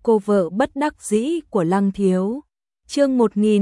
cô vợ bất đắc dĩ của Lăng Thiếu. Chương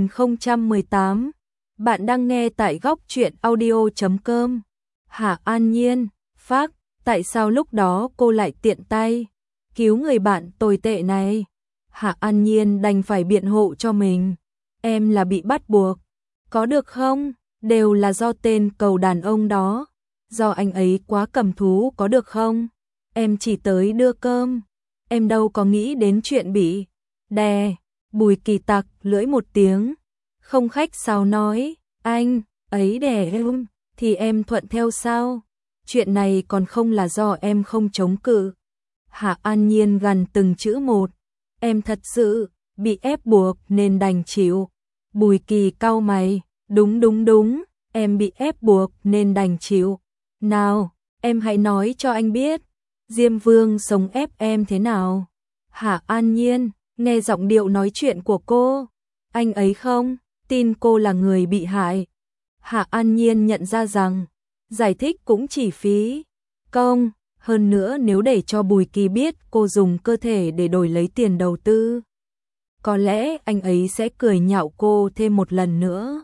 1018. Bạn đang nghe tại góc truyện audio.com. Hạ An Nhiên, phác, tại sao lúc đó cô lại tiện tay cứu người bạn tồi tệ này? Hạ An Nhiên đành phải biện hộ cho mình. Em là bị bắt buộc. Có được không? Đều là do tên cầu đàn ông đó. Do anh ấy quá cầm thú có được không? Em chỉ tới đưa cơm. Em đâu có nghĩ đến chuyện bị đè. Bùi Kỳ tặc lưỡi một tiếng. Không khách sáo nói, anh ấy đè em thì em thuận theo sao? Chuyện này còn không là do em không chống cự. Hạ An Nhiên gằn từng chữ một. Em thật sự bị ép buộc nên đành chịu. Bùi Kỳ cau mày, đúng, em bị ép buộc nên đành chịu. Nào, em hãy nói cho anh biết, Diêm Vương sống ép em thế nào? Hạ An Nhiên, nghe giọng điệu nói chuyện của cô, anh ấy không tin cô là người bị hại. Hạ An Nhiên nhận ra rằng, giải thích cũng chỉ phí công, hơn nữa nếu để cho Bùi Kỳ biết cô dùng cơ thể để đổi lấy tiền đầu tư, có lẽ anh ấy sẽ cười nhạo cô thêm một lần nữa.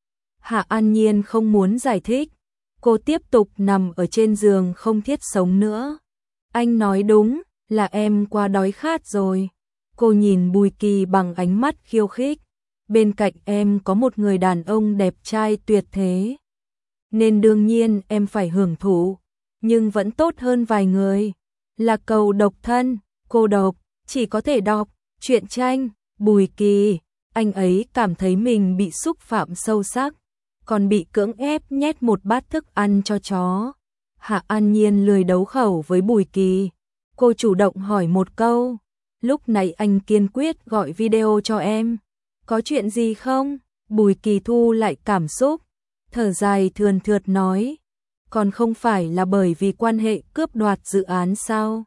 Hạ An Nhiên không muốn giải thích, cô tiếp tục nằm ở trên giường không thiết sống nữa. Anh nói đúng, là em quá đói khát rồi. Cô nhìn Bùi Kỳ bằng ánh mắt khiêu khích. Bên cạnh em có một người đàn ông đẹp trai tuyệt thế, nên đương nhiên em phải hưởng thụ, nhưng vẫn tốt hơn vài người. Là cầu độc thân, cô độc, chỉ có thể đọc truyện tranh. Bùi Kỳ, anh ấy cảm thấy mình bị xúc phạm sâu sắc, còn bị cưỡng ép nhét một bát thức ăn cho chó. Hạ An Nhiên lười đấu khẩu với Bùi Kỳ. Cô chủ động hỏi một câu, lúc này anh kiên quyết gọi video cho em. Có chuyện gì không? Bùi Kỳ thu lại cảm xúc, thở dài thườn thượt nói, còn không phải là bởi vì quan hệ cướp đoạt dự án sao?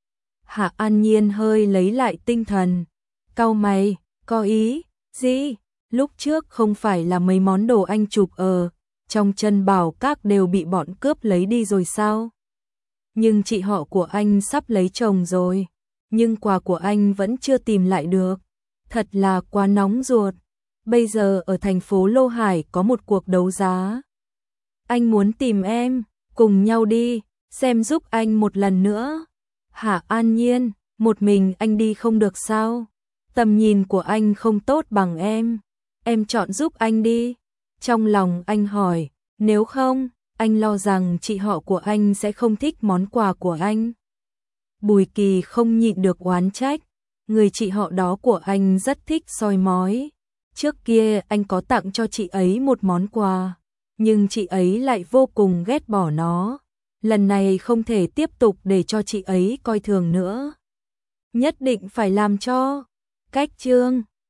Hạ An Nhiên hơi lấy lại tinh thần, cau mày, có ý gì? Lúc trước không phải là mấy món đồ anh chụp ở trong Trân Bảo Các đều bị bọn cướp lấy đi rồi sao? Nhưng chị họ của anh sắp lấy chồng rồi, nhưng quà của anh vẫn chưa tìm lại được. Thật là quá nóng ruột. Bây giờ ở thành phố Lô Hải có một cuộc đấu giá. Anh muốn tìm em, cùng nhau đi, xem giúp anh một lần nữa. Hạ An Nhiên, một mình anh đi không được sao? Tầm nhìn của anh không tốt bằng em chọn giúp anh đi. Trong lòng anh hỏi, nếu không, anh lo rằng chị họ của anh sẽ không thích món quà của anh. Bùi Kỳ không nhịn được oán trách, người chị họ đó của anh rất thích soi mói. Trước kia anh có tặng cho chị ấy một món quà, nhưng chị ấy lại vô cùng ghét bỏ nó. Lần này không thể tiếp tục để cho chị ấy coi thường nữa. Nhất định phải làm cho cách chương